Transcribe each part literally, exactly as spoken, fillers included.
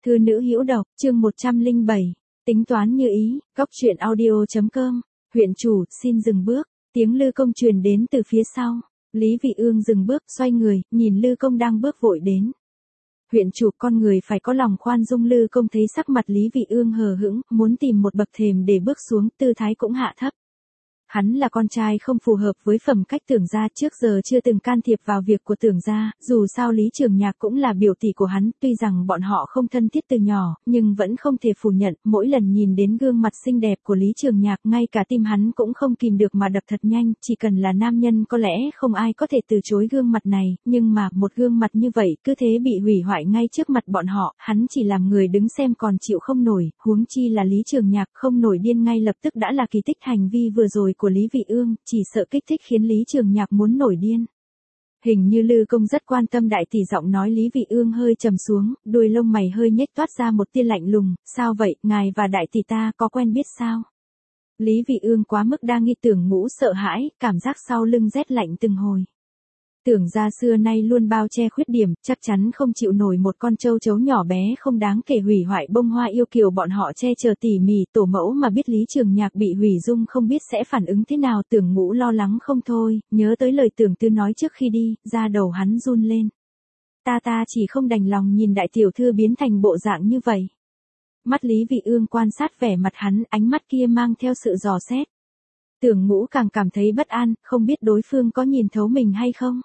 Thư nữ hữu độc, chương một trăm lẻ bảy, tính toán như ý, góc truyện audio.com, huyện chủ, xin dừng bước, tiếng Lư Công truyền đến từ phía sau. Lý Vị Ương dừng bước, xoay người, nhìn Lư Công đang bước vội đến. Huyện chủ, con người phải có lòng khoan dung. Lư Công thấy sắc mặt Lý Vị Ương hờ hững, muốn tìm một bậc thềm để bước xuống, tư thái cũng hạ thấp. Hắn là con trai không phù hợp với phẩm cách Tưởng gia, trước giờ chưa từng can thiệp vào việc của Tưởng gia, dù sao Lý Trường Nhạc cũng là biểu tỷ của hắn, tuy rằng bọn họ không thân thiết từ nhỏ, nhưng vẫn không thể phủ nhận, mỗi lần nhìn đến gương mặt xinh đẹp của Lý Trường Nhạc, ngay cả tim hắn cũng không kìm được mà đập thật nhanh, chỉ cần là nam nhân có lẽ không ai có thể từ chối gương mặt này, nhưng mà, một gương mặt như vậy, cứ thế bị hủy hoại ngay trước mặt bọn họ, hắn chỉ làm người đứng xem còn chịu không nổi, huống chi là Lý Trường Nhạc không nổi điên ngay lập tức đã là kỳ tích. Hành vi vừa rồi của Lý Vị Ương, chỉ sợ kích thích khiến Lý Trường Nhạc muốn nổi điên. Hình như Lư Công rất quan tâm đại tỷ, giọng nói Lý Vị Ương hơi trầm xuống, đuôi lông mày hơi nhếch toát ra một tia lạnh lùng, sao vậy, ngài và đại tỷ ta có quen biết sao? Lý Vị Ương quá mức đa nghi. Tưởng Ngũ sợ hãi, cảm giác sau lưng rét lạnh từng hồi. Tưởng gia xưa nay luôn bao che khuyết điểm, chắc chắn không chịu nổi một con trâu trấu nhỏ bé không đáng kể hủy hoại bông hoa yêu kiều bọn họ che chở tỉ mỉ. Tổ mẫu mà biết Lý Trường Nhạc bị hủy dung không biết sẽ phản ứng thế nào. Tưởng Ngũ lo lắng không thôi, nhớ tới lời Tưởng Tư nói trước khi đi, da đầu hắn run lên. Ta ta chỉ không đành lòng nhìn đại tiểu thư biến thành bộ dạng như vậy. Mắt Lý Vị Ương quan sát vẻ mặt hắn, ánh mắt kia mang theo sự dò xét. Tưởng Ngũ càng cảm thấy bất an, không biết đối phương có nhìn thấu mình hay không.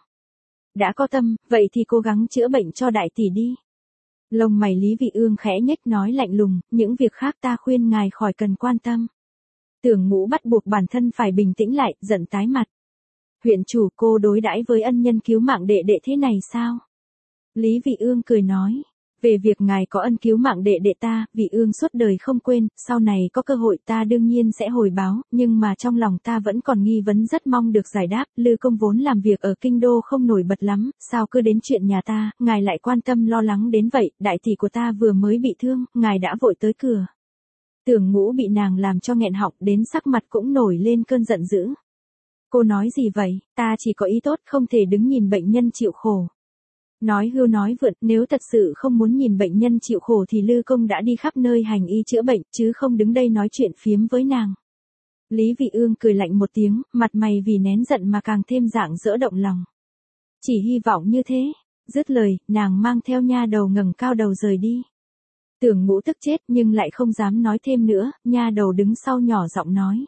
Đã có tâm, vậy thì cố gắng chữa bệnh cho đại tỷ đi. Lông mày Lý Vị Ương khẽ nhếch, nói lạnh lùng, những việc khác ta khuyên ngài khỏi cần quan tâm. Tưởng Ngũ bắt buộc bản thân phải bình tĩnh lại, giận tái mặt. Huyện chủ, cô đối đãi với ân nhân cứu mạng đệ đệ thế này sao? Lý Vị Ương cười nói. Về việc ngài có ân cứu mạng đệ đệ ta, Vị Ương suốt đời không quên, sau này có cơ hội ta đương nhiên sẽ hồi báo, nhưng mà trong lòng ta vẫn còn nghi vấn, rất mong được giải đáp. Lư Công vốn làm việc ở kinh đô không nổi bật lắm, sao cứ đến chuyện nhà ta, ngài lại quan tâm lo lắng đến vậy, đại tỷ của ta vừa mới bị thương, ngài đã vội tới cửa. Tưởng Ngũ bị nàng làm cho nghẹn họng, đến sắc mặt cũng nổi lên cơn giận dữ. Cô nói gì vậy, ta chỉ có ý tốt, không thể đứng nhìn bệnh nhân chịu khổ. Nói hưu nói vượn, nếu thật sự không muốn nhìn bệnh nhân chịu khổ thì Lư Công đã đi khắp nơi hành y chữa bệnh, chứ không đứng đây nói chuyện phiếm với nàng. Lý Vị Ương cười lạnh một tiếng, mặt mày vì nén giận mà càng thêm rạng rỡ động lòng. Chỉ hy vọng như thế. Dứt lời, nàng mang theo nha đầu ngẩng cao đầu rời đi. Tưởng Ngũ tức chết nhưng lại không dám nói thêm nữa, nha đầu đứng sau nhỏ giọng nói.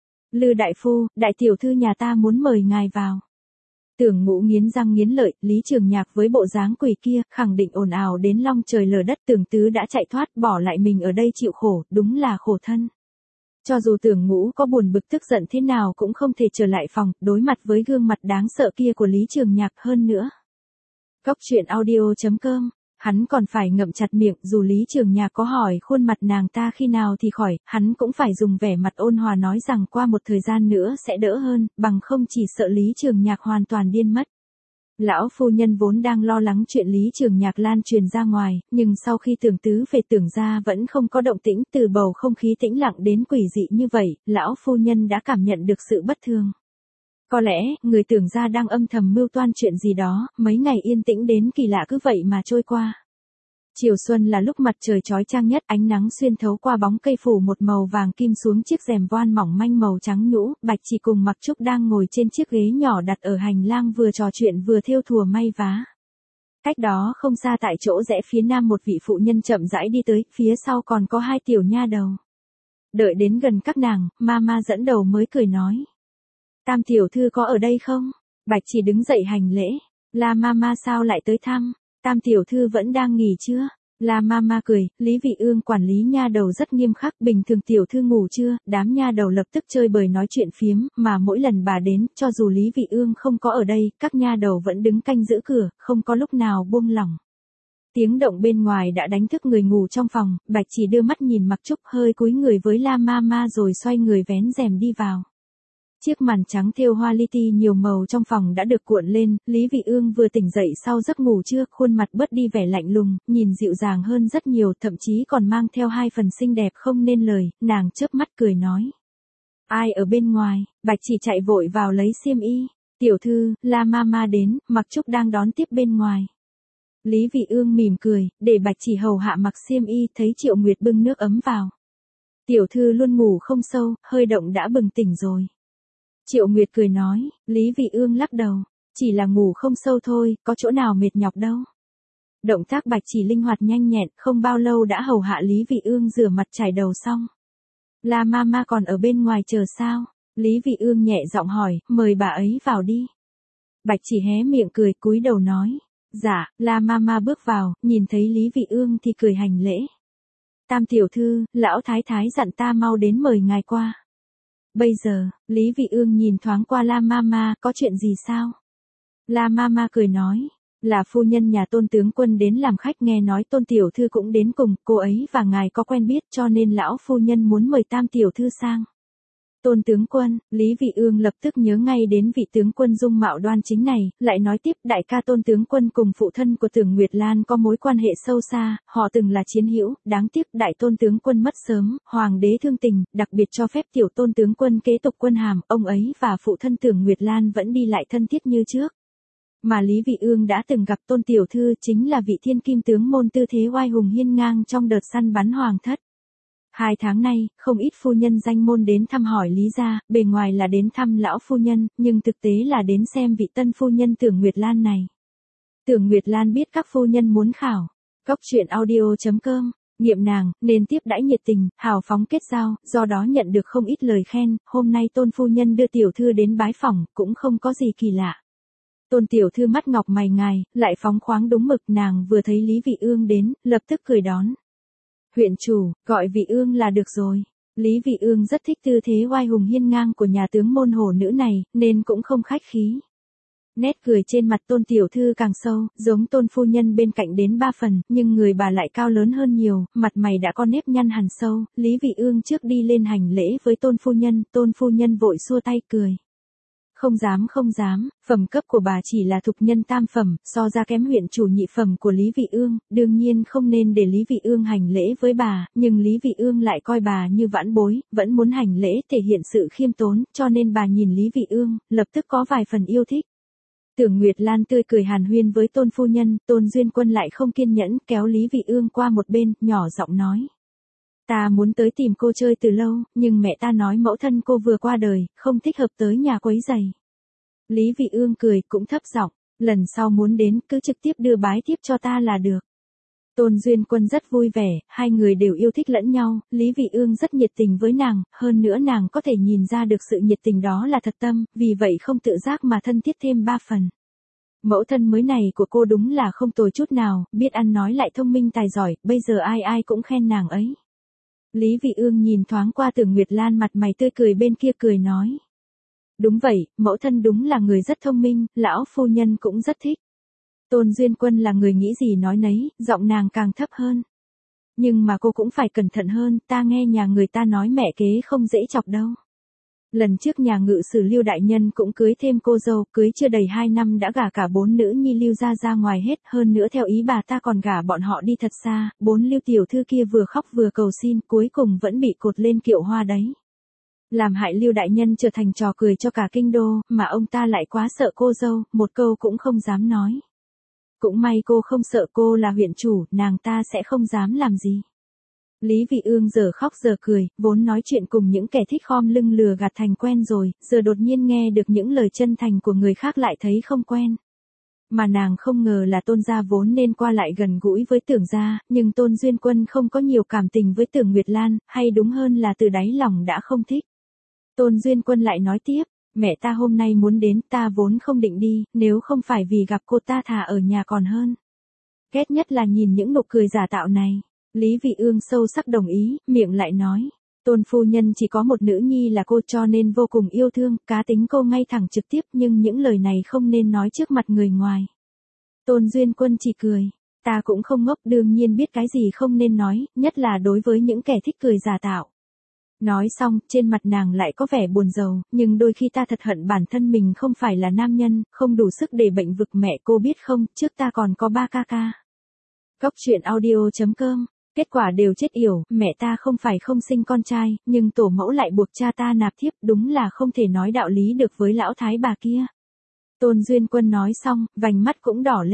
Lư đại phu, đại tiểu thư nhà ta muốn mời ngài vào. Tưởng Ngũ nghiến răng nghiến lợi, Lý Trường Nhạc với bộ dáng quỷ kia, khẳng định ồn ào đến long trời lở đất. Tưởng Tứ đã chạy thoát, bỏ lại mình ở đây chịu khổ, đúng là khổ thân. Cho dù Tưởng Ngũ có buồn bực tức giận thế nào cũng không thể trở lại phòng, đối mặt với gương mặt đáng sợ kia của Lý Trường Nhạc hơn nữa. Góc truyện audio.com, hắn còn phải ngậm chặt miệng, dù Lý Trường Nhạc có hỏi khuôn mặt nàng ta khi nào thì khỏi, hắn cũng phải dùng vẻ mặt ôn hòa nói rằng qua một thời gian nữa sẽ đỡ hơn, bằng không chỉ sợ Lý Trường Nhạc hoàn toàn điên mất. Lão phu nhân vốn đang lo lắng chuyện Lý Trường Nhạc lan truyền ra ngoài, nhưng sau khi Tưởng Tứ về Tưởng gia vẫn không có động tĩnh, từ bầu không khí tĩnh lặng đến quỷ dị như vậy, lão phu nhân đã cảm nhận được sự bất thường. Có lẽ, người Tưởng gia đang âm thầm mưu toan chuyện gì đó, mấy ngày yên tĩnh đến kỳ lạ cứ vậy mà trôi qua. Chiều xuân là lúc mặt trời chói chang nhất, ánh nắng xuyên thấu qua bóng cây phủ một màu vàng kim xuống chiếc rèm voan mỏng manh màu trắng nhũ. Bạch Chỉ cùng Mặc Trúc đang ngồi trên chiếc ghế nhỏ đặt ở hành lang, vừa trò chuyện vừa thêu thùa may vá. Cách đó không xa tại chỗ rẽ phía nam, một vị phụ nhân chậm rãi đi tới, phía sau còn có hai tiểu nha đầu. Đợi đến gần các nàng, Mama dẫn đầu mới cười nói. Tam tiểu thư có ở đây không? Bạch Chỉ đứng dậy hành lễ. La Mama sao lại tới thăm? Tam tiểu thư vẫn đang nghỉ chưa? La Mama cười, Lý Vị Ương quản lý nha đầu rất nghiêm khắc, bình thường tiểu thư ngủ chưa? Đám nha đầu lập tức chơi bời nói chuyện phiếm, mà mỗi lần bà đến, cho dù Lý Vị Ương không có ở đây, các nha đầu vẫn đứng canh giữ cửa, không có lúc nào buông lỏng. Tiếng động bên ngoài đã đánh thức người ngủ trong phòng, Bạch Chỉ đưa mắt nhìn Mặc Trúc, hơi cúi người với La Mama rồi xoay người vén rèm đi vào. Chiếc màn trắng thêu hoa li ti nhiều màu trong phòng đã được cuộn lên, Lý Vị Ương vừa tỉnh dậy sau giấc ngủ trưa, khuôn mặt bớt đi vẻ lạnh lùng, nhìn dịu dàng hơn rất nhiều, thậm chí còn mang theo hai phần xinh đẹp không nên lời, nàng chớp mắt cười nói. Ai ở bên ngoài? Bạch Chỉ chạy vội vào lấy xiêm y. Tiểu thư, La Mama đến, Mặc Trúc đang đón tiếp bên ngoài. Lý Vị Ương mỉm cười, để Bạch Chỉ hầu hạ mặc xiêm y, thấy Triệu Nguyệt bưng nước ấm vào. Tiểu thư luôn ngủ không sâu, hơi động đã bừng tỉnh rồi. Triệu Nguyệt cười nói, Lý Vị Ương lắc đầu, chỉ là ngủ không sâu thôi, có chỗ nào mệt nhọc đâu. Động tác Bạch Chỉ linh hoạt nhanh nhẹn, không bao lâu đã hầu hạ Lý Vị Ương rửa mặt chải đầu xong. La Mama còn ở bên ngoài chờ sao? Lý Vị Ương nhẹ giọng hỏi, mời bà ấy vào đi. Bạch Chỉ hé miệng cười, cúi đầu nói, dạ. La Mama bước vào, nhìn thấy Lý Vị Ương thì cười hành lễ. Tam tiểu thư, lão thái thái dặn ta mau đến mời ngài qua. Bây giờ, Lý Vị Ương nhìn thoáng qua La Mama, có chuyện gì sao? La Mama cười nói, là phu nhân nhà Tôn tướng quân đến làm khách, nghe nói Tôn tiểu thư cũng đến cùng, cô ấy và ngài có quen biết cho nên lão phu nhân muốn mời Tam tiểu thư sang. Tôn tướng quân, Lý Vị Ương lập tức nhớ ngay đến vị tướng quân dung mạo đoan chính này, lại nói tiếp, đại ca Tôn tướng quân cùng phụ thân của Tưởng Nguyệt Lan có mối quan hệ sâu xa, họ từng là chiến hữu, đáng tiếc đại Tôn tướng quân mất sớm, hoàng đế thương tình, đặc biệt cho phép tiểu Tôn tướng quân kế tục quân hàm, ông ấy và phụ thân Tưởng Nguyệt Lan vẫn đi lại thân thiết như trước. Mà Lý Vị Ương đã từng gặp Tôn tiểu thư, chính là vị thiên kim tướng môn tư thế oai hùng hiên ngang trong đợt săn bắn hoàng thất. Hai tháng nay, không ít phu nhân danh môn đến thăm hỏi Lý gia, bề ngoài là đến thăm lão phu nhân, nhưng thực tế là đến xem vị tân phu nhân Tưởng Nguyệt Lan này. Tưởng Nguyệt Lan biết các phu nhân muốn khảo. Góc truyện audio chấm com, nghiệm nàng, nên tiếp đãi nhiệt tình, hào phóng kết giao, do đó nhận được không ít lời khen, hôm nay Tôn phu nhân đưa tiểu thư đến bái phỏng, cũng không có gì kỳ lạ. Tôn tiểu thư mắt ngọc mày ngài, lại phóng khoáng đúng mực, nàng vừa thấy Lý Vị Ương đến, lập tức cười đón. Huyện chủ, gọi Vị Ương là được rồi. Lý Vị Ương rất thích tư thế oai hùng hiên ngang của nhà tướng môn hổ nữ này, nên cũng không khách khí. Nét cười trên mặt Tôn tiểu thư càng sâu, giống Tôn phu nhân bên cạnh đến ba phần, nhưng người bà lại cao lớn hơn nhiều, mặt mày đã có nếp nhăn hằn sâu. Lý Vị Ương trước đi lên hành lễ với Tôn phu nhân, Tôn phu nhân vội xua tay cười. Không dám không dám, phẩm cấp của bà chỉ là thục nhân tam phẩm, so ra kém huyện chủ nhị phẩm của Lý Vị Ương, đương nhiên không nên để Lý Vị Ương hành lễ với bà, nhưng Lý Vị Ương lại coi bà như vãn bối, vẫn muốn hành lễ thể hiện sự khiêm tốn, cho nên bà nhìn Lý Vị Ương, lập tức có vài phần yêu thích. Tưởng Nguyệt Lan tươi cười hàn huyên với Tôn phu nhân, Tôn Duyên Quân lại không kiên nhẫn, kéo Lý Vị Ương qua một bên, nhỏ giọng nói. Ta muốn tới tìm cô chơi từ lâu, nhưng mẹ ta nói mẫu thân cô vừa qua đời, không thích hợp tới nhà quấy giày. Lý Vị Ương cười, cũng thấp giọng, lần sau muốn đến, cứ trực tiếp đưa bái tiếp cho ta là được. Tôn Duyên Quân rất vui vẻ, hai người đều yêu thích lẫn nhau, Lý Vị Ương rất nhiệt tình với nàng, hơn nữa nàng có thể nhìn ra được sự nhiệt tình đó là thật tâm, vì vậy không tự giác mà thân thiết thêm ba phần. Mẫu thân mới này của cô đúng là không tồi chút nào, biết ăn nói lại thông minh tài giỏi, bây giờ ai ai cũng khen nàng ấy. Lý Vị Ương nhìn thoáng qua Tưởng Nguyệt Lan, mặt mày tươi cười bên kia cười nói. Đúng vậy, mẫu thân đúng là người rất thông minh, lão phu nhân cũng rất thích. Tôn Duyên Quân là người nghĩ gì nói nấy, giọng nàng càng thấp hơn. Nhưng mà cô cũng phải cẩn thận hơn, ta nghe nhà người ta nói mẹ kế không dễ chọc đâu. Lần trước nhà ngự sử Lưu đại nhân cũng cưới thêm cô dâu, cưới chưa đầy hai năm đã gả cả bốn nữ nhi Lưu gia ra ngoài hết, hơn nữa theo ý bà ta còn gả bọn họ đi thật xa, bốn Lưu tiểu thư kia vừa khóc vừa cầu xin, cuối cùng vẫn bị cột lên kiệu hoa đấy. Làm hại Lưu đại nhân trở thành trò cười cho cả kinh đô, mà ông ta lại quá sợ cô dâu, một câu cũng không dám nói. Cũng may cô không sợ, cô là huyện chủ, nàng ta sẽ không dám làm gì. Lý Vị Ương giờ khóc giờ cười, vốn nói chuyện cùng những kẻ thích khom lưng lừa gạt thành quen rồi, giờ đột nhiên nghe được những lời chân thành của người khác lại thấy không quen. Mà nàng không ngờ là Tôn gia vốn nên qua lại gần gũi với Tưởng gia, nhưng Tôn Duyên Quân không có nhiều cảm tình với Tưởng Nguyệt Lan, hay đúng hơn là từ đáy lòng đã không thích. Tôn Duyên Quân lại nói tiếp, mẹ ta hôm nay muốn đến, ta vốn không định đi, nếu không phải vì gặp cô ta thà ở nhà còn hơn. Ghét nhất là nhìn những nụ cười giả tạo này. Lý Vị Ương sâu sắc đồng ý, miệng lại nói, Tôn phu nhân chỉ có một nữ nhi là cô cho nên vô cùng yêu thương, cá tính cô ngay thẳng trực tiếp, nhưng những lời này không nên nói trước mặt người ngoài. Tôn Duyên Quân chỉ cười, ta cũng không ngốc, đương nhiên biết cái gì không nên nói, nhất là đối với những kẻ thích cười giả tạo. Nói xong, trên mặt nàng lại có vẻ buồn rầu, nhưng đôi khi ta thật hận bản thân mình không phải là nam nhân, không đủ sức để bệnh vực mẹ, cô biết không, trước ta còn có ba ca ca. Góc truyện audio chấm com. Kết quả đều chết yểu, mẹ ta không phải không sinh con trai, nhưng tổ mẫu lại buộc cha ta nạp thiếp, đúng là không thể nói đạo lý được với lão thái bà kia. Tôn Duyên Quân nói xong, vành mắt cũng đỏ lên.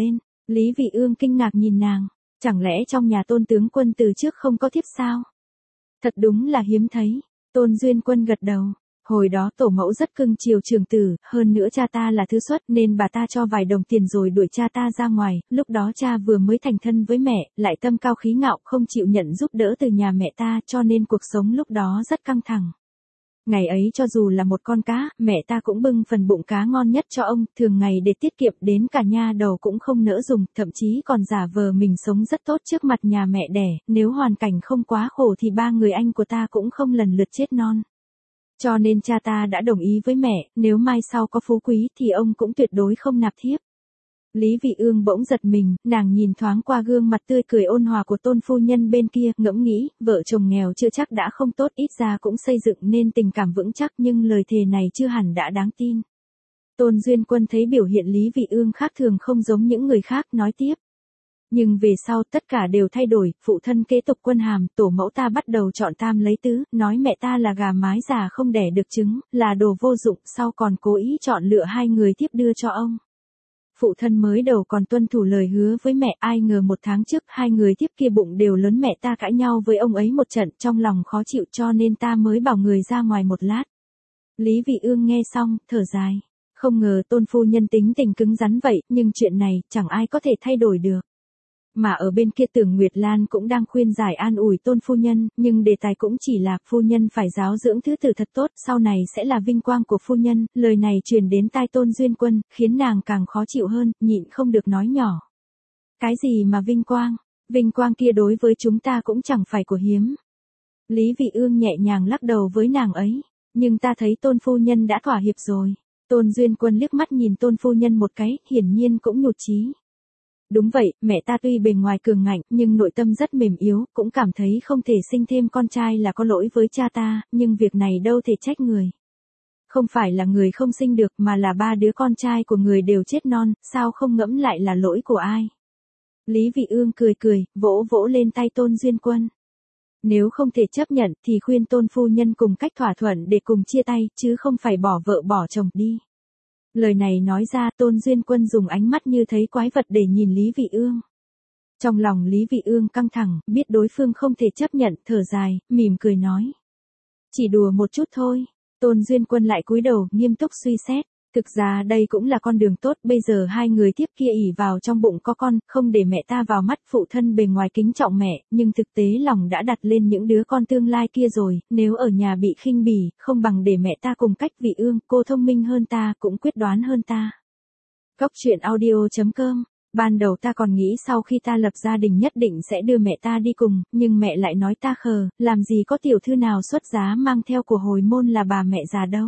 Lý Vị Ương kinh ngạc nhìn nàng, chẳng lẽ trong nhà Tôn tướng quân từ trước không có thiếp sao? Thật đúng là hiếm thấy. Tôn Duyên Quân gật đầu. Hồi đó tổ mẫu rất cưng chiều trưởng tử, hơn nữa cha ta là thứ xuất nên bà ta cho vài đồng tiền rồi đuổi cha ta ra ngoài, lúc đó cha vừa mới thành thân với mẹ, lại tâm cao khí ngạo không chịu nhận giúp đỡ từ nhà mẹ ta cho nên cuộc sống lúc đó rất căng thẳng. Ngày ấy cho dù là một con cá, mẹ ta cũng bưng phần bụng cá ngon nhất cho ông, thường ngày để tiết kiệm đến cả nha đầu cũng không nỡ dùng, thậm chí còn giả vờ mình sống rất tốt trước mặt nhà mẹ đẻ, nếu hoàn cảnh không quá khổ thì ba người anh của ta cũng không lần lượt chết non. Cho nên cha ta đã đồng ý với mẹ, nếu mai sau có phú quý thì ông cũng tuyệt đối không nạp thiếp. Lý Vị Ương bỗng giật mình, nàng nhìn thoáng qua gương mặt tươi cười ôn hòa của Tôn phu nhân bên kia, ngẫm nghĩ, vợ chồng nghèo chưa chắc đã không tốt, ít ra cũng xây dựng nên tình cảm vững chắc, nhưng lời thề này chưa hẳn đã đáng tin. Tôn Duyên Quân thấy biểu hiện Lý Vị Ương khác thường không giống những người khác, nói tiếp. Nhưng về sau tất cả đều thay đổi, phụ thân kế tục quân hàm, tổ mẫu ta bắt đầu chọn tam lấy tứ, nói mẹ ta là gà mái già không đẻ được trứng, là đồ vô dụng, sau còn cố ý chọn lựa hai người tiếp đưa cho ông. Phụ thân mới đầu còn tuân thủ lời hứa với mẹ, ai ngờ một tháng trước hai người tiếp kia bụng đều lớn, mẹ ta cãi nhau với ông ấy một trận, trong lòng khó chịu cho nên ta mới bảo người ra ngoài một lát. Lý Vị Ương nghe xong, thở dài. Không ngờ Tôn phu nhân tính tình cứng rắn vậy, nhưng chuyện này chẳng ai có thể thay đổi được. Mà ở bên kia Tưởng Nguyệt Lan cũng đang khuyên giải an ủi Tôn phu nhân, nhưng đề tài cũng chỉ là phu nhân phải giáo dưỡng thứ tử thật tốt, sau này sẽ là vinh quang của phu nhân, lời này truyền đến tai Tôn Duyên Quân, khiến nàng càng khó chịu hơn, nhịn không được nói nhỏ. Cái gì mà vinh quang, vinh quang kia đối với chúng ta cũng chẳng phải của hiếm. Lý Vị Ương nhẹ nhàng lắc đầu với nàng ấy, nhưng ta thấy Tôn phu nhân đã thỏa hiệp rồi. Tôn Duyên Quân liếc mắt nhìn Tôn phu nhân một cái, hiển nhiên cũng nhụt chí. Đúng vậy, mẹ ta tuy bề ngoài cường ngạnh, nhưng nội tâm rất mềm yếu, cũng cảm thấy không thể sinh thêm con trai là có lỗi với cha ta, nhưng việc này đâu thể trách người. Không phải là người không sinh được mà là ba đứa con trai của người đều chết non, sao không ngẫm lại là lỗi của ai. Lý Vị Ương cười cười, vỗ vỗ lên tay Tôn Duyên Quân. Nếu không thể chấp nhận thì khuyên Tôn phu nhân cùng cách thỏa thuận để cùng chia tay, chứ không phải bỏ vợ bỏ chồng đi. Lời này nói ra, Tôn Duyên Quân dùng ánh mắt như thấy quái vật để nhìn Lý Vị Ương. Trong lòng Lý Vị Ương căng thẳng, biết đối phương không thể chấp nhận, thở dài, mỉm cười nói. Chỉ đùa một chút thôi. Tôn Duyên Quân lại cúi đầu, nghiêm túc suy xét. Thực ra đây cũng là con đường tốt, bây giờ hai người tiếp kia ỷ vào trong bụng có con, không để mẹ ta vào mắt, phụ thân bề ngoài kính trọng mẹ, nhưng thực tế lòng đã đặt lên những đứa con tương lai kia rồi, nếu ở nhà bị khinh bỉ, không bằng để mẹ ta cùng cách. Vị Ương, cô thông minh hơn ta, cũng quyết đoán hơn ta. Góc truyện audio chấm com. Ban đầu ta còn nghĩ sau khi ta lập gia đình nhất định sẽ đưa mẹ ta đi cùng, nhưng mẹ lại nói ta khờ, làm gì có tiểu thư nào xuất giá mang theo của hồi môn là bà mẹ già đâu.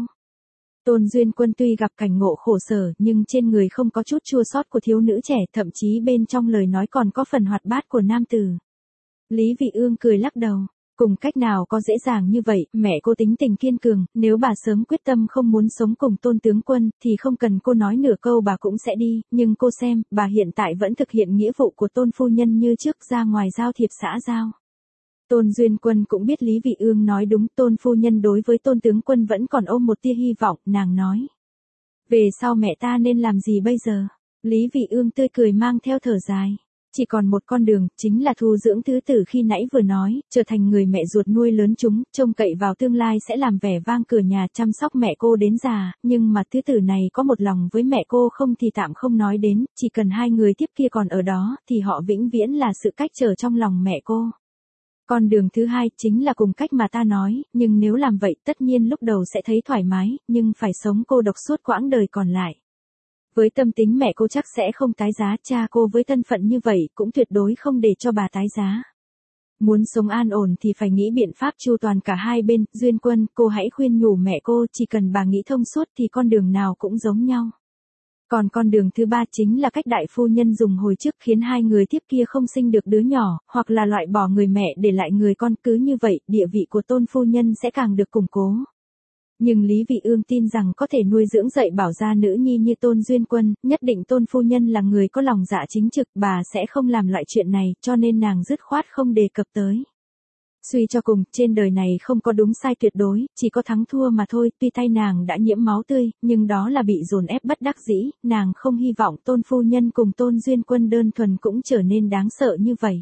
Tôn Duyên Quân tuy gặp cảnh ngộ khổ sở, nhưng trên người không có chút chua xót của thiếu nữ trẻ, thậm chí bên trong lời nói còn có phần hoạt bát của nam tử. Lý Vị Ương cười lắc đầu, cùng cách nào có dễ dàng như vậy, mẹ cô tính tình kiên cường, nếu bà sớm quyết tâm không muốn sống cùng Tôn tướng quân, thì không cần cô nói nửa câu bà cũng sẽ đi, nhưng cô xem, bà hiện tại vẫn thực hiện nghĩa vụ của Tôn phu nhân như trước, ra ngoài giao thiệp xã giao. Tôn Duyên Quân cũng biết Lý Vị Ương nói đúng, Tôn phu nhân đối với Tôn tướng quân vẫn còn ôm một tia hy vọng, nàng nói. Về sau mẹ ta nên làm gì bây giờ? Lý Vị Ương tươi cười mang theo thở dài. Chỉ còn một con đường, chính là thu dưỡng thứ tử khi nãy vừa nói, trở thành người mẹ ruột nuôi lớn chúng, trông cậy vào tương lai sẽ làm vẻ vang cửa nhà chăm sóc mẹ cô đến già, nhưng mà thứ tử này có một lòng với mẹ cô không thì tạm không nói đến, chỉ cần hai người tiếp kia còn ở đó, thì họ vĩnh viễn là sự cách trở trong lòng mẹ cô. Con đường thứ hai chính là cùng cách mà ta nói, nhưng nếu làm vậy tất nhiên lúc đầu sẽ thấy thoải mái, nhưng phải sống cô độc suốt quãng đời còn lại. Với tâm tính mẹ cô chắc sẽ không tái giá, cha cô với thân phận như vậy cũng tuyệt đối không để cho bà tái giá. Muốn sống an ổn thì phải nghĩ biện pháp chu toàn cả hai bên. Duyên Quân, cô hãy khuyên nhủ mẹ cô, chỉ cần bà nghĩ thông suốt thì con đường nào cũng giống nhau. Còn con đường thứ ba chính là cách đại phu nhân dùng hồi trước, khiến hai người tiếp kia không sinh được đứa nhỏ, hoặc là loại bỏ người mẹ để lại người con, cứ như vậy, địa vị của Tôn phu nhân sẽ càng được củng cố. Nhưng Lý Vị Ương tin rằng có thể nuôi dưỡng dạy bảo ra nữ nhi như Tôn Duyên Quân, nhất định Tôn phu nhân là người có lòng dạ chính trực, bà sẽ không làm loại chuyện này, cho nên nàng dứt khoát không đề cập tới. Suy cho cùng, trên đời này không có đúng sai tuyệt đối, chỉ có thắng thua mà thôi, tuy tay nàng đã nhiễm máu tươi, nhưng đó là bị dồn ép bất đắc dĩ, nàng không hy vọng Tôn phu nhân cùng Tôn Duyên Quân đơn thuần cũng trở nên đáng sợ như vậy.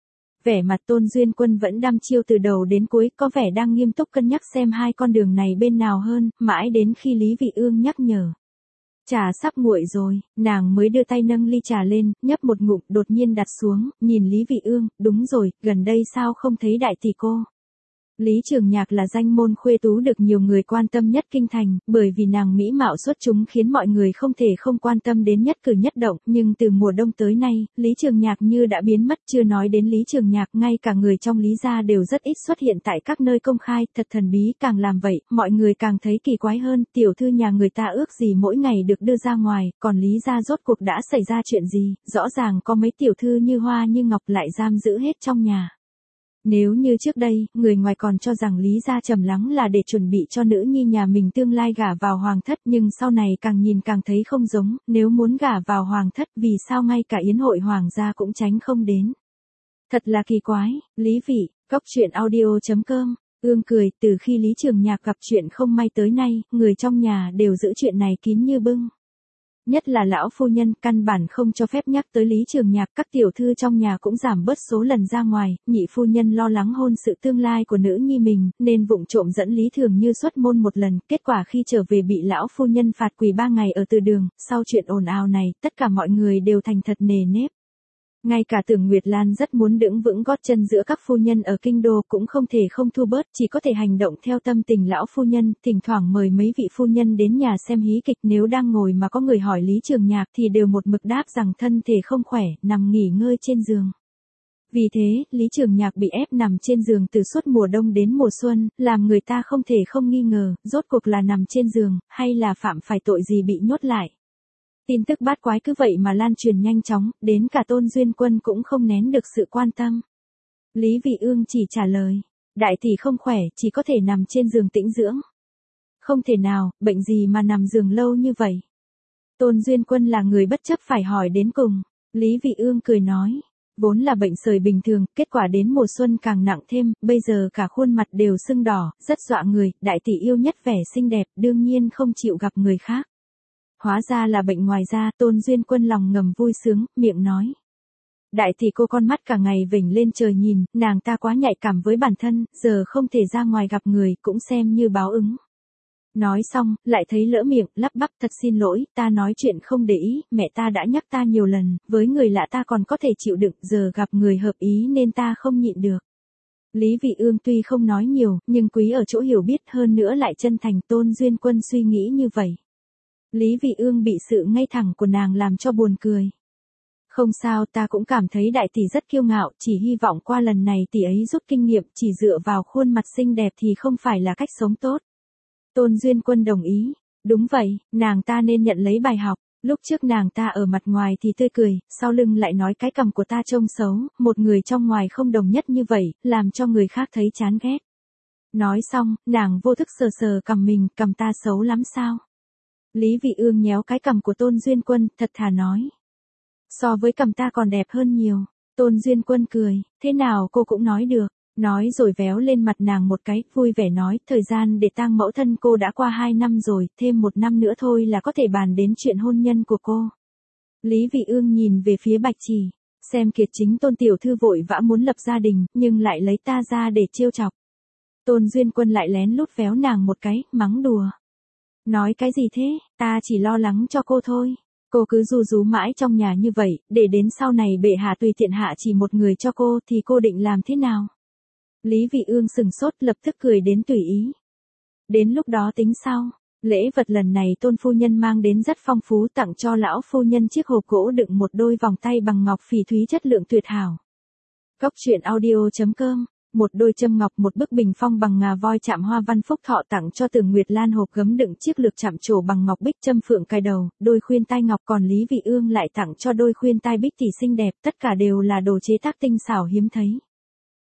Vẻ mặt Tôn Duyên Quân vẫn đăm chiêu từ đầu đến cuối, có vẻ đang nghiêm túc cân nhắc xem hai con đường này bên nào hơn, mãi đến khi Lý Vị Ương nhắc nhở. Trà sắp nguội rồi, nàng mới đưa tay nâng ly trà lên, nhấp một ngụm, đột nhiên đặt xuống, nhìn Lý Vị Ương, đúng rồi, gần đây sao không thấy đại tỷ cô. Lý Trường Nhạc là danh môn khuê tú được nhiều người quan tâm nhất kinh thành, bởi vì nàng mỹ mạo xuất chúng khiến mọi người không thể không quan tâm đến nhất cử nhất động, nhưng từ mùa đông tới nay, Lý Trường Nhạc như đã biến mất, chưa nói đến Lý Trường Nhạc, ngay cả người trong Lý gia đều rất ít xuất hiện tại các nơi công khai, thật thần bí, càng làm vậy, mọi người càng thấy kỳ quái hơn, tiểu thư nhà người ta ước gì mỗi ngày được đưa ra ngoài, còn Lý gia rốt cuộc đã xảy ra chuyện gì, rõ ràng có mấy tiểu thư như hoa như ngọc lại giam giữ hết trong nhà. Nếu như trước đây, người ngoài còn cho rằng Lý gia trầm lắng là để chuẩn bị cho nữ nhi nhà mình tương lai gả vào hoàng thất, nhưng sau này càng nhìn càng thấy không giống, nếu muốn gả vào hoàng thất vì sao ngay cả yến hội hoàng gia cũng tránh không đến. Thật là kỳ quái, Lý Vị, Cóc Truyện Audio chấm com, Ương cười, từ khi Lý Trường Nhạc gặp chuyện không may tới nay, người trong nhà đều giữ chuyện này kín như bưng. Nhất là lão phu nhân, căn bản không cho phép nhắc tới Lý Trường Nhạc, các tiểu thư trong nhà cũng giảm bớt số lần ra ngoài, nhị phu nhân lo lắng hôn sự tương lai của nữ nhi mình, nên vụng trộm dẫn Lý Thường Như xuất môn một lần, kết quả khi trở về bị lão phu nhân phạt quỳ ba ngày ở từ đường, sau chuyện ồn ào này, tất cả mọi người đều thành thật nề nếp. Ngay cả Tưởng Nguyệt Lan rất muốn đứng vững gót chân giữa các phu nhân ở kinh đô cũng không thể không thu bớt, chỉ có thể hành động theo tâm tình lão phu nhân, thỉnh thoảng mời mấy vị phu nhân đến nhà xem hí kịch, nếu đang ngồi mà có người hỏi Lý Trường Nhạc thì đều một mực đáp rằng thân thể không khỏe, nằm nghỉ ngơi trên giường. Vì thế, Lý Trường Nhạc bị ép nằm trên giường từ suốt mùa đông đến mùa xuân, làm người ta không thể không nghi ngờ, rốt cuộc là nằm trên giường, hay là phạm phải tội gì bị nhốt lại. Tin tức bát quái cứ vậy mà lan truyền nhanh chóng, đến cả Tôn Duyên Quân cũng không nén được sự quan tâm. Lý Vị Ương chỉ trả lời, đại tỷ không khỏe, chỉ có thể nằm trên giường tĩnh dưỡng. Không thể nào, bệnh gì mà nằm giường lâu như vậy. Tôn Duyên Quân là người bất chấp phải hỏi đến cùng. Lý Vị Ương cười nói, vốn là bệnh sởi bình thường, kết quả đến mùa xuân càng nặng thêm, bây giờ cả khuôn mặt đều sưng đỏ, rất dọa người, đại tỷ yêu nhất vẻ xinh đẹp, đương nhiên không chịu gặp người khác. Hóa ra là bệnh ngoài da, Tôn Duyên Quân lòng ngầm vui sướng, miệng nói. Đại tỷ cô con mắt cả ngày vểnh lên trời nhìn, nàng ta quá nhạy cảm với bản thân, giờ không thể ra ngoài gặp người, cũng xem như báo ứng. Nói xong, lại thấy lỡ miệng, lắp bắp, thật xin lỗi, ta nói chuyện không để ý, mẹ ta đã nhắc ta nhiều lần, với người lạ ta còn có thể chịu đựng, giờ gặp người hợp ý nên ta không nhịn được. Lý Vị Ương tuy không nói nhiều, nhưng quý ở chỗ hiểu biết, hơn nữa lại chân thành. Tôn Duyên Quân suy nghĩ như vậy. Lý Vị Ương bị sự ngây thẳng của nàng làm cho buồn cười. Không sao, ta cũng cảm thấy đại tỷ rất kiêu ngạo, chỉ hy vọng qua lần này tỷ ấy rút kinh nghiệm, chỉ dựa vào khuôn mặt xinh đẹp thì không phải là cách sống tốt. Tôn Duyên Quân đồng ý, đúng vậy, nàng ta nên nhận lấy bài học, lúc trước nàng ta ở mặt ngoài thì tươi cười, sau lưng lại nói cái cằm của ta trông xấu, một người trong ngoài không đồng nhất như vậy, làm cho người khác thấy chán ghét. Nói xong, nàng vô thức sờ sờ cằm mình, cằm ta xấu lắm sao? Lý Vị Ương nhéo cái cằm của Tôn Duyên Quân, thật thà nói. So với cằm ta còn đẹp hơn nhiều. Tôn Duyên Quân cười, thế nào cô cũng nói được. Nói rồi véo lên mặt nàng một cái, vui vẻ nói, thời gian để tang mẫu thân cô đã qua hai năm rồi, thêm một năm nữa thôi là có thể bàn đến chuyện hôn nhân của cô. Lý Vị Ương nhìn về phía Bạch Chỉ, xem kiệt chính Tôn tiểu thư vội vã muốn lập gia đình, nhưng lại lấy ta ra để trêu chọc. Tôn Duyên Quân lại lén lút véo nàng một cái, mắng đùa. Nói cái gì thế, ta chỉ lo lắng cho cô thôi. Cô cứ ru rú mãi trong nhà như vậy, để đến sau này bệ hạ tùy tiện hạ chỉ một người cho cô thì cô định làm thế nào? Lý Vị Ương sừng sốt, lập tức cười đến tùy ý. Đến lúc đó tính sau, lễ vật lần này Tôn phu nhân mang đến rất phong phú, tặng cho lão phu nhân chiếc hộp gỗ đựng một đôi vòng tay bằng ngọc phỉ thúy chất lượng tuyệt hảo. Cóc Truyện Audio chấm com, một đôi châm ngọc, một bức bình phong bằng ngà voi chạm hoa văn phúc thọ tặng cho Tưởng Nguyệt Lan, hộp gấm đựng chiếc lược chạm trổ bằng ngọc bích châm phượng cài đầu, đôi khuyên tai ngọc, còn Lý Vị Ương lại tặng cho đôi khuyên tai bích tỷ xinh đẹp, tất cả đều là đồ chế tác tinh xảo hiếm thấy.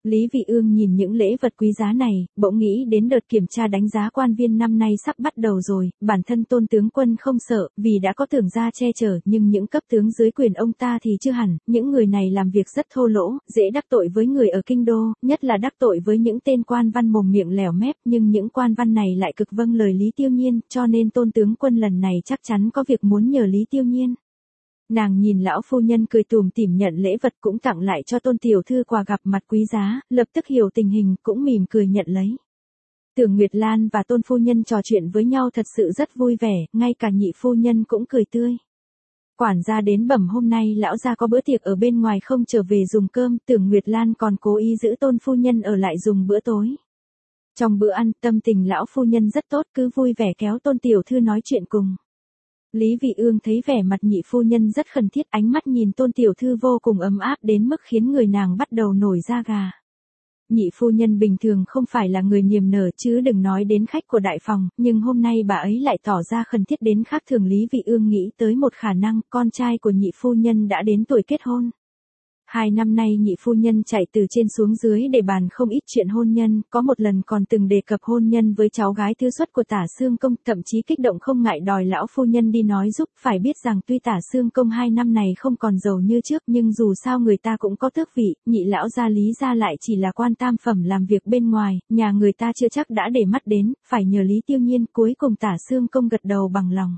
Lý Vị Ương nhìn những lễ vật quý giá này, bỗng nghĩ đến đợt kiểm tra đánh giá quan viên năm nay sắp bắt đầu rồi, bản thân Tôn tướng quân không sợ, vì đã có tưởng gia che chở, nhưng những cấp tướng dưới quyền ông ta thì chưa hẳn, những người này làm việc rất thô lỗ, dễ đắc tội với người ở kinh đô, nhất là đắc tội với những tên quan văn mồm miệng lẻo mép, nhưng những quan văn này lại cực vâng lời Lý Tiêu Nhiên, cho nên Tôn tướng quân lần này chắc chắn có việc muốn nhờ Lý Tiêu Nhiên. Nàng nhìn lão phu nhân cười tủm tỉm nhận lễ vật cũng tặng lại cho Tôn tiểu thư quà gặp mặt quý giá, lập tức hiểu tình hình cũng mỉm cười nhận lấy. Tưởng Nguyệt Lan và Tôn phu nhân trò chuyện với nhau thật sự rất vui vẻ, ngay cả nhị phu nhân cũng cười tươi. Quản gia đến bẩm hôm nay lão gia có bữa tiệc ở bên ngoài không trở về dùng cơm, Tưởng Nguyệt Lan còn cố ý giữ Tôn phu nhân ở lại dùng bữa tối. Trong bữa ăn, tâm tình lão phu nhân rất tốt, cứ vui vẻ kéo Tôn tiểu thư nói chuyện cùng. Lý Vị Ương thấy vẻ mặt nhị phu nhân rất khẩn thiết, ánh mắt nhìn Tôn tiểu thư vô cùng ấm áp đến mức khiến người nàng bắt đầu nổi da gà. Nhị phu nhân bình thường không phải là người niềm nở chứ đừng nói đến khách của đại phòng, nhưng hôm nay bà ấy lại tỏ ra khẩn thiết đến khác thường. Lý Vị Ương nghĩ tới một khả năng, con trai của nhị phu nhân đã đến tuổi kết hôn. Hai năm nay nhị phu nhân chạy từ trên xuống dưới để bàn không ít chuyện hôn nhân, có một lần còn từng đề cập hôn nhân với cháu gái thứ xuất của Tả Xương Công, thậm chí kích động không ngại đòi lão phu nhân đi nói giúp. Phải biết rằng tuy Tả Xương Công hai năm này không còn giàu như trước, nhưng dù sao người ta cũng có tước vị, nhị lão gia Lý gia lại chỉ là quan tam phẩm làm việc bên ngoài, nhà người ta chưa chắc đã để mắt đến, phải nhờ Lý Tiêu Nhiên. Cuối cùng Tả Xương Công gật đầu bằng lòng.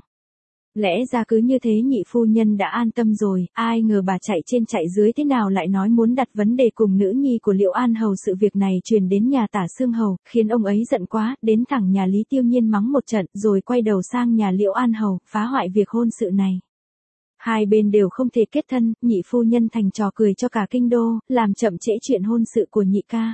Lẽ ra cứ như thế nhị phu nhân đã an tâm rồi, ai ngờ bà chạy trên chạy dưới thế nào lại nói muốn đặt vấn đề cùng nữ nhi của Liễu An Hầu. Sự việc này truyền đến nhà Tả Xương Hầu, khiến ông ấy giận quá, đến thẳng nhà Lý Tiêu Nhiên mắng một trận, rồi quay đầu sang nhà Liễu An Hầu, phá hoại việc hôn sự này. Hai bên đều không thể kết thân, nhị phu nhân thành trò cười cho cả kinh đô, làm chậm trễ chuyện hôn sự của nhị ca.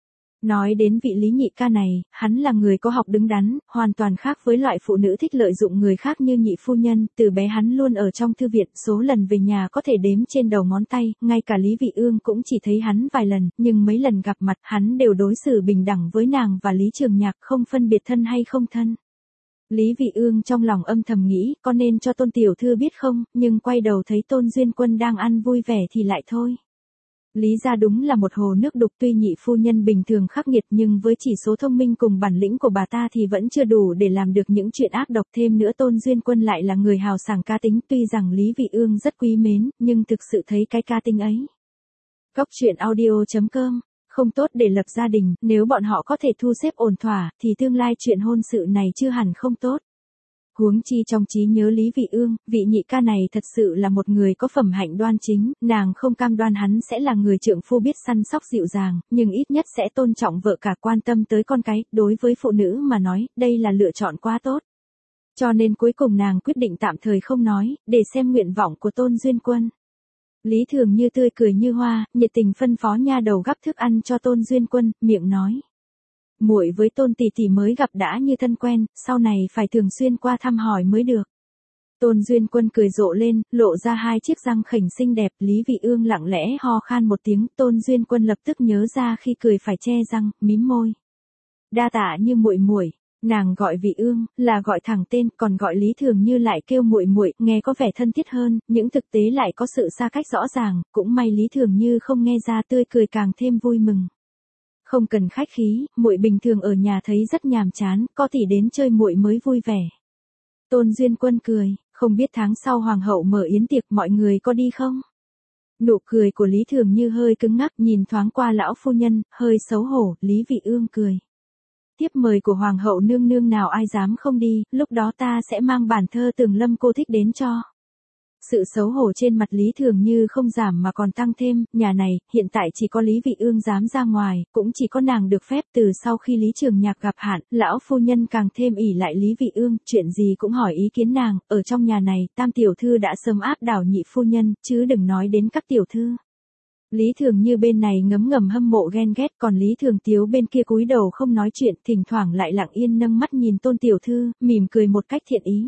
Nói đến vị Lý nhị ca này, hắn là người có học đứng đắn, hoàn toàn khác với loại phụ nữ thích lợi dụng người khác như nhị phu nhân, từ bé hắn luôn ở trong thư viện, số lần về nhà có thể đếm trên đầu ngón tay, ngay cả Lý Vị Ương cũng chỉ thấy hắn vài lần, nhưng mấy lần gặp mặt hắn đều đối xử bình đẳng với nàng và Lý Trường Nhạc, không phân biệt thân hay không thân. Lý Vị Ương trong lòng âm thầm nghĩ, có nên cho Tôn tiểu thư biết không, nhưng quay đầu thấy Tôn Duyên Quân đang ăn vui vẻ thì lại thôi. Lý gia đúng là một hồ nước đục, tuy nhị phu nhân bình thường khắc nghiệt nhưng với chỉ số thông minh cùng bản lĩnh của bà ta thì vẫn chưa đủ để làm được những chuyện ác độc. Thêm nữa Tôn Duyên Quân lại là người hào sảng cá tính, tuy rằng Lý Vị Ương rất quý mến, nhưng thực sự thấy cái cá tính ấy. Góc truyện audio chấm com, không tốt để lập gia đình, nếu bọn họ có thể thu xếp ổn thỏa, thì tương lai chuyện hôn sự này chưa hẳn không tốt. Huống chi trong trí nhớ Lý Vị Ương, vị nhị ca này thật sự là một người có phẩm hạnh đoan chính, nàng không cam đoan hắn sẽ là người trượng phu biết săn sóc dịu dàng, nhưng ít nhất sẽ tôn trọng vợ cả, quan tâm tới con cái, đối với phụ nữ mà nói, đây là lựa chọn quá tốt. Cho nên cuối cùng nàng quyết định tạm thời không nói, để xem nguyện vọng của Tôn Duyên Quân. Lý Thường Như tươi cười như hoa, nhiệt tình phân phó nha đầu gắp thức ăn cho Tôn Duyên Quân, miệng nói. Muội với Tôn tỷ tỷ mới gặp đã như thân quen, sau này phải thường xuyên qua thăm hỏi mới được. Tôn Duyên Quân cười rộ lên, lộ ra hai chiếc răng khểnh xinh đẹp. Lý Vị Ương lặng lẽ ho khan một tiếng, Tôn Duyên Quân lập tức nhớ ra khi cười phải che răng, mím môi. Đa tạ Như muội muội. Nàng gọi Vị Ương là gọi thẳng tên, còn gọi Lý Thường Như lại kêu muội muội, nghe có vẻ thân thiết hơn, những thực tế lại có sự xa cách rõ ràng, cũng may Lý Thường Như không nghe ra, tươi cười càng thêm vui mừng. Không cần khách khí, muội bình thường ở nhà thấy rất nhàm chán, có tỷ đến chơi muội mới vui vẻ. Tôn Duyên Quân cười, không biết tháng sau hoàng hậu mở yến tiệc mọi người có đi không? Nụ cười của Lý Thường Như hơi cứng ngắc, nhìn thoáng qua lão phu nhân, hơi xấu hổ. Lý Vị Ương cười. Tiếp mời của hoàng hậu nương nương nào ai dám không đi, lúc đó ta sẽ mang bản thơ Tường Lâm cô thích đến cho. Sự xấu hổ trên mặt Lý Thường Như không giảm mà còn tăng thêm, nhà này, hiện tại chỉ có Lý Vị Ương dám ra ngoài, cũng chỉ có nàng được phép. Từ sau khi Lý Trường Nhạc gặp hạn, lão phu nhân càng thêm ỷ lại Lý Vị Ương, chuyện gì cũng hỏi ý kiến nàng, ở trong nhà này, tam tiểu thư đã sớm áp đảo nhị phu nhân, chứ đừng nói đến các tiểu thư. Lý Thường Như bên này ngấm ngầm hâm mộ ghen ghét, còn Lý Thường Tiếu bên kia cúi đầu không nói chuyện, thỉnh thoảng lại lặng yên nâng mắt nhìn Tôn tiểu thư, mỉm cười một cách thiện ý.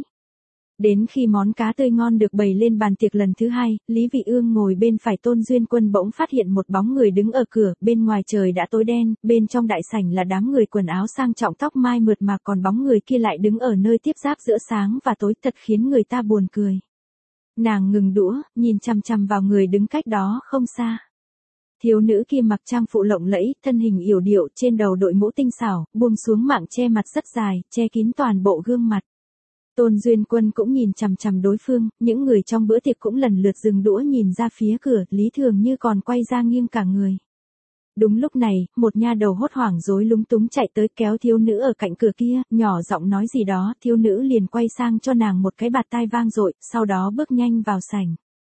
Đến khi món cá tươi ngon được bày lên bàn tiệc lần thứ hai, Lý Vị Ương ngồi bên phải Tôn Duyên Quân bỗng phát hiện một bóng người đứng ở cửa, bên ngoài trời đã tối đen, bên trong đại sảnh là đám người quần áo sang trọng tóc mai mượt mà, còn bóng người kia lại đứng ở nơi tiếp giáp giữa sáng và tối, thật khiến người ta buồn cười. Nàng ngừng đũa, nhìn chằm chằm vào người đứng cách đó không xa. Thiếu nữ kia mặc trang phụ lộng lẫy, thân hình yểu điệu, trên đầu đội mũ tinh xảo, buông xuống mạng che mặt rất dài, che kín toàn bộ gương mặt. Tôn Duyên Quân cũng nhìn chằm chằm đối phương, những người trong bữa tiệc cũng lần lượt dừng đũa nhìn ra phía cửa, Lý Thường Như còn quay ra nghiêng cả người. Đúng lúc này, một nha đầu hốt hoảng rối lúng túng chạy tới kéo thiếu nữ ở cạnh cửa kia, nhỏ giọng nói gì đó, thiếu nữ liền quay sang cho nàng một cái bạt tai vang dội, sau đó bước nhanh vào sảnh.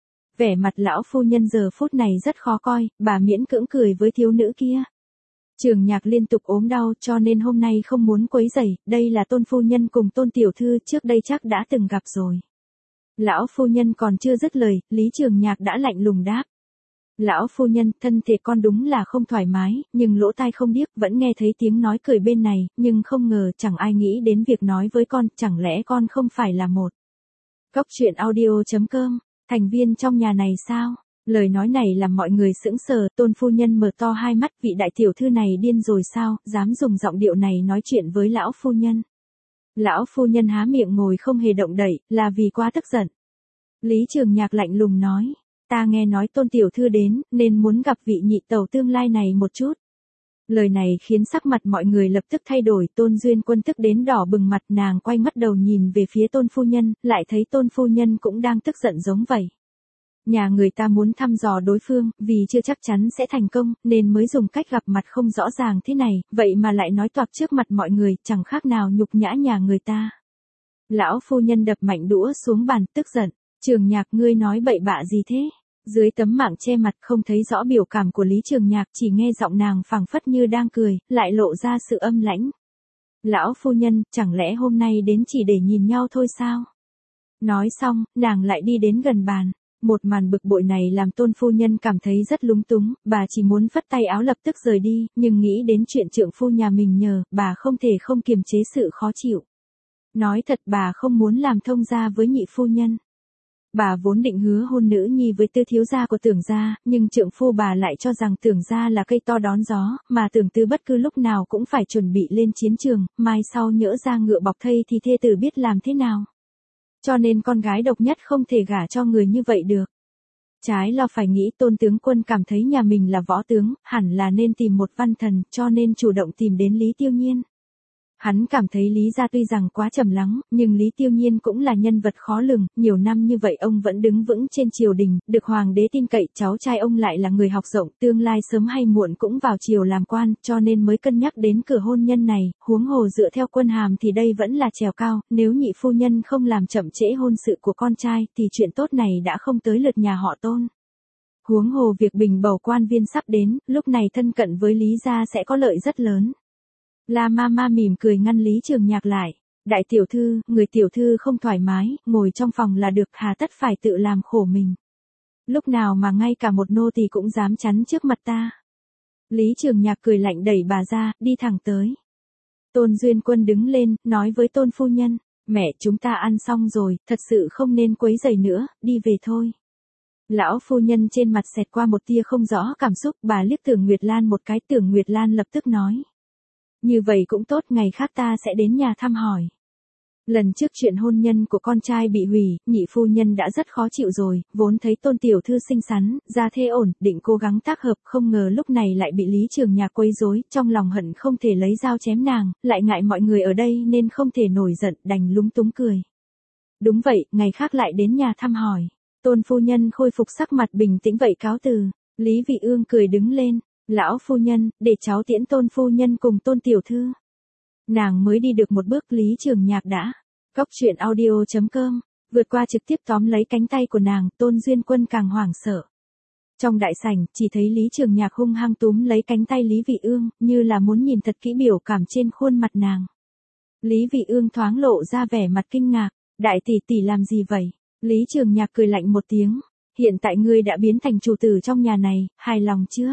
Vẻ mặt lão phu nhân giờ phút này rất khó coi, bà miễn cưỡng cười với thiếu nữ kia. Trường Nhạc liên tục ốm đau cho nên hôm nay không muốn quấy rầy, đây là Tôn phu nhân cùng Tôn tiểu thư trước đây chắc đã từng gặp rồi. Lão phu nhân còn chưa dứt lời, Lý Trường Nhạc đã lạnh lùng đáp. Lão phu nhân, thân thể con đúng là không thoải mái, nhưng lỗ tai không điếc, vẫn nghe thấy tiếng nói cười bên này, nhưng không ngờ chẳng ai nghĩ đến việc nói với con, chẳng lẽ con không phải là một. Cóc truyện audio chấm com, thành viên trong nhà này sao? Lời nói này làm mọi người sững sờ, Tôn phu nhân mở to hai mắt, vị đại tiểu thư này điên rồi sao, dám dùng giọng điệu này nói chuyện với lão phu nhân. Lão phu nhân há miệng ngồi không hề động đậy, là vì quá tức giận. Lý Trường Nhạc lạnh lùng nói, ta nghe nói Tôn tiểu thư đến, nên muốn gặp vị nhị tẩu tương lai này một chút. Lời này khiến sắc mặt mọi người lập tức thay đổi, Tôn Duyên Quân tức đến đỏ bừng mặt, nàng quay mắt đầu nhìn về phía Tôn phu nhân, lại thấy Tôn phu nhân cũng đang tức giận giống vậy. Nhà người ta muốn thăm dò đối phương, vì chưa chắc chắn sẽ thành công, nên mới dùng cách gặp mặt không rõ ràng thế này, vậy mà lại nói toạc trước mặt mọi người, chẳng khác nào nhục nhã nhà người ta. Lão phu nhân đập mạnh đũa xuống bàn, tức giận, Trường Nhạc ngươi nói bậy bạ gì thế? Dưới tấm mạng che mặt không thấy rõ biểu cảm của Lý Trường Nhạc, chỉ nghe giọng nàng phảng phất như đang cười, lại lộ ra sự âm lãnh. Lão phu nhân, chẳng lẽ hôm nay đến chỉ để nhìn nhau thôi sao? Nói xong, nàng lại đi đến gần bàn. Một màn bực bội này làm Tôn phu nhân cảm thấy rất lúng túng, bà chỉ muốn phất tay áo lập tức rời đi, nhưng nghĩ đến chuyện trượng phu nhà mình nhờ, bà không thể không kiềm chế sự khó chịu. Nói thật bà không muốn làm thông gia với nhị phu nhân. Bà vốn định hứa hôn nữ nhi với tư thiếu gia của Tưởng gia, nhưng trượng phu bà lại cho rằng Tưởng gia là cây to đón gió, mà Tưởng Tư bất cứ lúc nào cũng phải chuẩn bị lên chiến trường, mai sau nhỡ ra ngựa bọc thây thì thê tử biết làm thế nào. Cho nên con gái độc nhất không thể gả cho người như vậy được. Trái lo phải nghĩ, Tôn tướng quân cảm thấy nhà mình là võ tướng, hẳn là nên tìm một văn thần, cho nên chủ động tìm đến Lý Tiêu Nhiên. Hắn cảm thấy Lý gia tuy rằng quá trầm lắng, nhưng Lý Tiêu Nhiên cũng là nhân vật khó lường, nhiều năm như vậy ông vẫn đứng vững trên triều đình, được hoàng đế tin cậy, cháu trai ông lại là người học rộng, tương lai sớm hay muộn cũng vào triều làm quan, cho nên mới cân nhắc đến cửa hôn nhân này, huống hồ dựa theo quân hàm thì đây vẫn là trèo cao, nếu nhị phu nhân không làm chậm trễ hôn sự của con trai, thì chuyện tốt này đã không tới lượt nhà họ Tôn. Huống hồ việc bình bầu quan viên sắp đến, lúc này thân cận với Lý gia sẽ có lợi rất lớn. La Mama mỉm cười ngăn Lý Trường Nhạc lại. Đại tiểu thư, người tiểu thư không thoải mái, ngồi trong phòng là được, hà tất phải tự làm khổ mình. Lúc nào mà ngay cả một nô tỳ cũng dám chắn trước mặt ta. Lý Trường Nhạc cười lạnh đẩy bà ra, đi thẳng tới. Tôn Duyên Quân đứng lên, nói với Tôn phu nhân, mẹ chúng ta ăn xong rồi, thật sự không nên quấy rầy nữa, đi về thôi. Lão phu nhân trên mặt xẹt qua một tia không rõ cảm xúc, bà liếc Tưởng Nguyệt Lan một cái, Tưởng Nguyệt Lan lập tức nói. Như vậy cũng tốt, ngày khác ta sẽ đến nhà thăm hỏi. Lần trước chuyện hôn nhân của con trai bị hủy, nhị phu nhân đã rất khó chịu rồi, vốn thấy Tôn tiểu thư xinh xắn, gia thế ổn, định cố gắng tác hợp, không ngờ lúc này lại bị Lý Trường Nhạc quấy rối, trong lòng hận không thể lấy dao chém nàng, lại ngại mọi người ở đây nên không thể nổi giận, đành lúng túng cười. Đúng vậy, ngày khác lại đến nhà thăm hỏi. Tôn phu nhân khôi phục sắc mặt bình tĩnh vậy cáo từ. Lý Vị Ương cười đứng lên. Lão phu nhân, để cháu tiễn Tôn phu nhân cùng Tôn tiểu thư. Nàng mới đi được một bước, Lý Trường Nhạc đã. Cóc truyện audio chấm com, vượt qua trực tiếp tóm lấy cánh tay của nàng, Tôn Duyên Quân càng hoảng sợ. Trong đại sảnh, chỉ thấy Lý Trường Nhạc hung hăng túm lấy cánh tay Lý Vị Ương, như là muốn nhìn thật kỹ biểu cảm trên khuôn mặt nàng. Lý Vị Ương thoáng lộ ra vẻ mặt kinh ngạc, đại tỷ tỷ làm gì vậy? Lý Trường Nhạc cười lạnh một tiếng, hiện tại ngươi đã biến thành chủ tử trong nhà này, hài lòng chưa?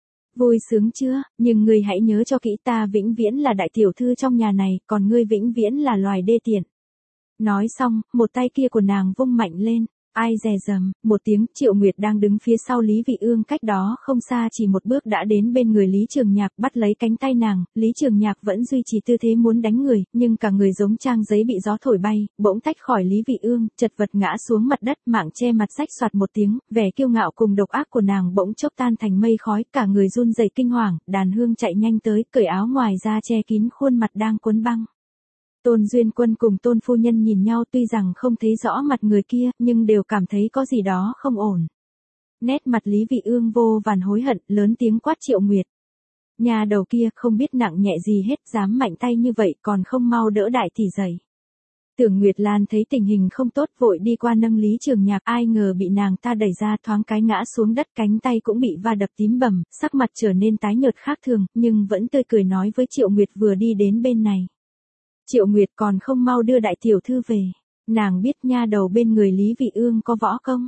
Vui sướng chưa, nhưng ngươi hãy nhớ cho kỹ, ta vĩnh viễn là đại tiểu thư trong nhà này, còn ngươi vĩnh viễn là loài đê tiện. Nói xong, một tay kia của nàng vung mạnh lên, Ai dè dầm, một tiếng, Triệu Nguyệt đang đứng phía sau Lý Vị Ương cách đó không xa chỉ một bước đã đến bên người Lý Trường Nhạc bắt lấy cánh tay nàng, Lý Trường Nhạc vẫn duy trì tư thế muốn đánh người, nhưng cả người giống trang giấy bị gió thổi bay, bỗng tách khỏi Lý Vị Ương, chật vật ngã xuống mặt đất, mạng che mặt rách soạt một tiếng, vẻ kiêu ngạo cùng độc ác của nàng bỗng chốc tan thành mây khói, cả người run rẩy kinh hoàng, Đàn Hương chạy nhanh tới, cởi áo ngoài ra che kín khuôn mặt đang cuốn băng. Tôn Duyên Quân cùng Tôn phu nhân nhìn nhau tuy rằng không thấy rõ mặt người kia, nhưng đều cảm thấy có gì đó không ổn. Nét mặt Lý Vị Ương vô vàn hối hận, lớn tiếng quát Triệu Nguyệt. Nhà đầu kia không biết nặng nhẹ gì hết, dám mạnh tay như vậy còn không mau đỡ đại tỷ dậy. Tưởng Nguyệt Lan thấy tình hình không tốt vội đi qua nâng Lý Trường Nhạc, ai ngờ bị nàng ta đẩy ra thoáng cái ngã xuống đất, cánh tay cũng bị va đập tím bầm, sắc mặt trở nên tái nhợt khác thường, nhưng vẫn tươi cười nói với Triệu Nguyệt vừa đi đến bên này. Triệu Nguyệt còn không mau đưa đại tiểu thư về, nàng biết nha đầu bên người Lý Vị Ương có võ công.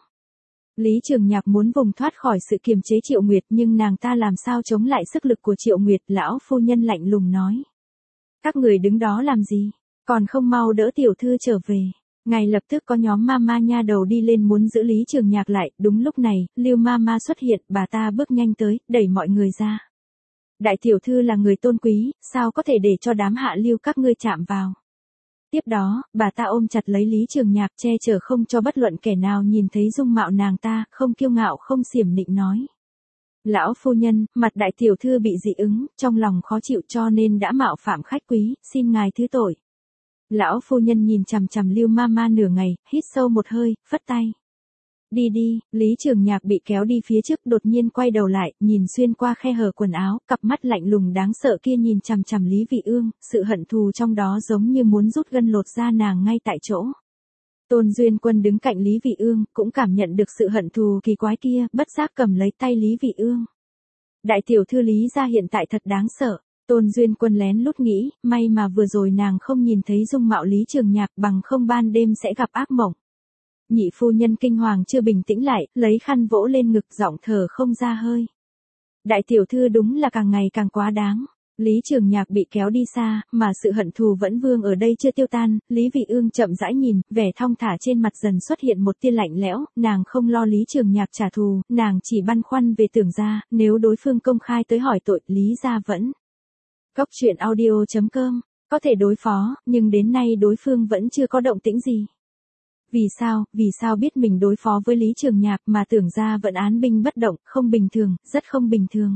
Lý Trường Nhạc muốn vùng thoát khỏi sự kiềm chế Triệu Nguyệt nhưng nàng ta làm sao chống lại sức lực của Triệu Nguyệt, lão phu nhân lạnh lùng nói. Các người đứng đó làm gì, còn không mau đỡ tiểu thư trở về. Ngay lập tức có nhóm ma ma nha đầu đi lên muốn giữ Lý Trường Nhạc lại, đúng lúc này, Lưu ma ma xuất hiện, bà ta bước nhanh tới, đẩy mọi người ra. Đại tiểu thư là người tôn quý, sao có thể để cho đám hạ lưu các ngươi chạm vào. Tiếp đó, bà ta ôm chặt lấy Lý Trường Nhạc che chở không cho bất luận kẻ nào nhìn thấy dung mạo nàng ta, không kiêu ngạo không xiểm nịnh nói. Lão phu nhân, mặt đại tiểu thư bị dị ứng, trong lòng khó chịu cho nên đã mạo phạm khách quý, xin ngài thứ tội. Lão phu nhân nhìn chằm chằm Lưu ma ma nửa ngày, hít sâu một hơi, phất tay. Đi đi, Lý Trường Nhạc bị kéo đi phía trước đột nhiên quay đầu lại, nhìn xuyên qua khe hở quần áo, cặp mắt lạnh lùng đáng sợ kia nhìn chằm chằm Lý Vị Ương, sự hận thù trong đó giống như muốn rút gân lột da nàng ngay tại chỗ. Tôn Duyên Quân đứng cạnh Lý Vị Ương, cũng cảm nhận được sự hận thù kỳ quái kia, bất giác cầm lấy tay Lý Vị Ương. Đại tiểu thư Lý gia hiện tại thật đáng sợ. Tôn Duyên Quân lén lút nghĩ, may mà vừa rồi nàng không nhìn thấy dung mạo Lý Trường Nhạc, bằng không ban đêm sẽ gặp ác mộng. Nhị phu nhân kinh hoàng chưa bình tĩnh lại, lấy khăn vỗ lên ngực, giọng thở không ra hơi. Đại tiểu thư đúng là càng ngày càng quá đáng. Lý Trường Nhạc bị kéo đi xa, mà sự hận thù vẫn vương ở đây chưa tiêu tan, Lý Vị Ương chậm rãi nhìn, vẻ thong thả trên mặt dần xuất hiện một tia lạnh lẽo, nàng không lo Lý Trường Nhạc trả thù, nàng chỉ băn khoăn về Tưởng gia, nếu đối phương công khai tới hỏi tội, Lý gia vẫn. Cốc truyện audio chấm com, có thể đối phó, nhưng đến nay đối phương vẫn chưa có động tĩnh gì. Vì sao, vì sao biết mình đối phó với Lý Trường Nhạc mà Tưởng gia vẫn án binh bất động, không bình thường, rất không bình thường.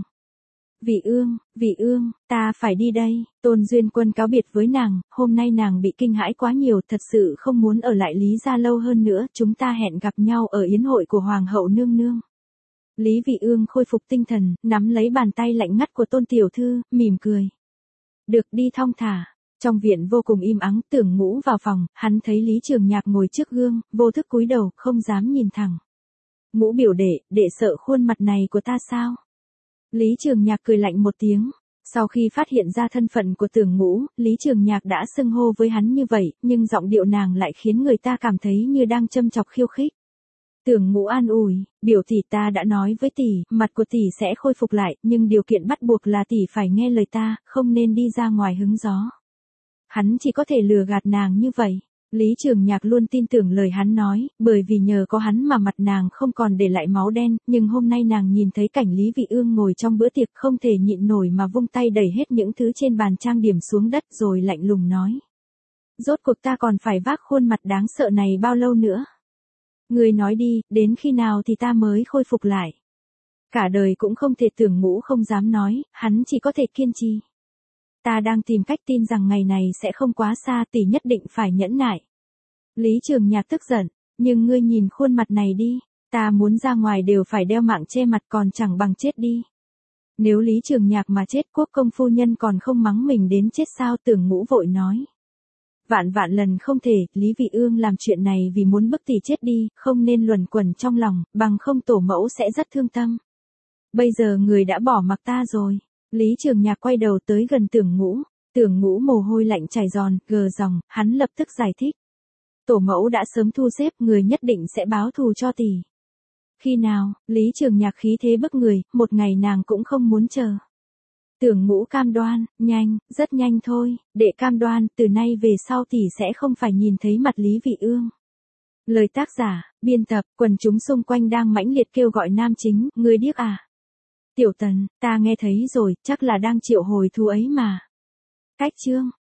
Vị Ương, Vị Ương, ta phải đi đây, Tôn Duyên Quân cáo biệt với nàng, hôm nay nàng bị kinh hãi quá nhiều, thật sự không muốn ở lại Lý gia lâu hơn nữa, chúng ta hẹn gặp nhau ở yến hội của Hoàng hậu nương nương. Lý Vị Ương khôi phục tinh thần, nắm lấy bàn tay lạnh ngắt của Tôn tiểu thư, mỉm cười. Được, đi thong thả. Trong viện vô cùng im ắng, Tưởng Ngũ vào phòng, hắn thấy Lý Trường Nhạc ngồi trước gương, vô thức cúi đầu, không dám nhìn thẳng. Ngũ biểu đệ, đệ sợ khuôn mặt này của ta sao? Lý Trường Nhạc cười lạnh một tiếng. Sau khi phát hiện ra thân phận của Tưởng Ngũ, Lý Trường Nhạc đã xưng hô với hắn như vậy, nhưng giọng điệu nàng lại khiến người ta cảm thấy như đang châm chọc khiêu khích. Tưởng Ngũ an ủi, biểu tỷ ta đã nói với tỷ, mặt của tỷ sẽ khôi phục lại, nhưng điều kiện bắt buộc là tỷ phải nghe lời ta, không nên đi ra ngoài hứng gió. Hắn chỉ có thể lừa gạt nàng như vậy. Lý Trường Nhạc luôn tin tưởng lời hắn nói, bởi vì nhờ có hắn mà mặt nàng không còn để lại máu đen, nhưng hôm nay nàng nhìn thấy cảnh Lý Vị Ương ngồi trong bữa tiệc không thể nhịn nổi mà vung tay đẩy hết những thứ trên bàn trang điểm xuống đất rồi lạnh lùng nói. Rốt cuộc ta còn phải vác khuôn mặt đáng sợ này bao lâu nữa? Người nói đi, đến khi nào thì ta mới khôi phục lại? Cả đời cũng không thể. Tưởng Ngũ không dám nói, hắn chỉ có thể kiên trì. Ta đang tìm cách tin rằng ngày này sẽ không quá xa, tỷ nhất định phải nhẫn nại. Lý Trường Nhạc tức giận, nhưng ngươi nhìn khuôn mặt này đi, ta muốn ra ngoài đều phải đeo mạng che mặt còn chẳng bằng chết đi. Nếu Lý Trường Nhạc mà chết, Quốc công phu nhân còn không mắng mình đến chết sao? Tưởng Ngũ vội nói. Vạn vạn lần không thể, Lý Vị Ương làm chuyện này vì muốn bức tỷ chết đi, không nên luẩn quẩn trong lòng, bằng không tổ mẫu sẽ rất thương tâm. Bây giờ người đã bỏ mặc ta rồi. Lý Trường Nhạc quay đầu tới gần Tưởng Ngũ, Tưởng Ngũ mồ hôi lạnh chảy giòn, gờ dòng, hắn lập tức giải thích. Tổ mẫu đã sớm thu xếp, người nhất định sẽ báo thù cho tỷ. Khi nào? Lý Trường Nhạc khí thế bức người, một ngày nàng cũng không muốn chờ. Tưởng Ngũ cam đoan, nhanh, rất nhanh thôi, đệ cam đoan, từ nay về sau tỷ sẽ không phải nhìn thấy mặt Lý Vị Ương. Lời tác giả, biên tập, quần chúng xung quanh đang mãnh liệt kêu gọi nam chính, ngươi điếc à? Tiểu Tần, ta nghe thấy rồi, chắc là đang triệu hồi thú ấy mà. Cách chương.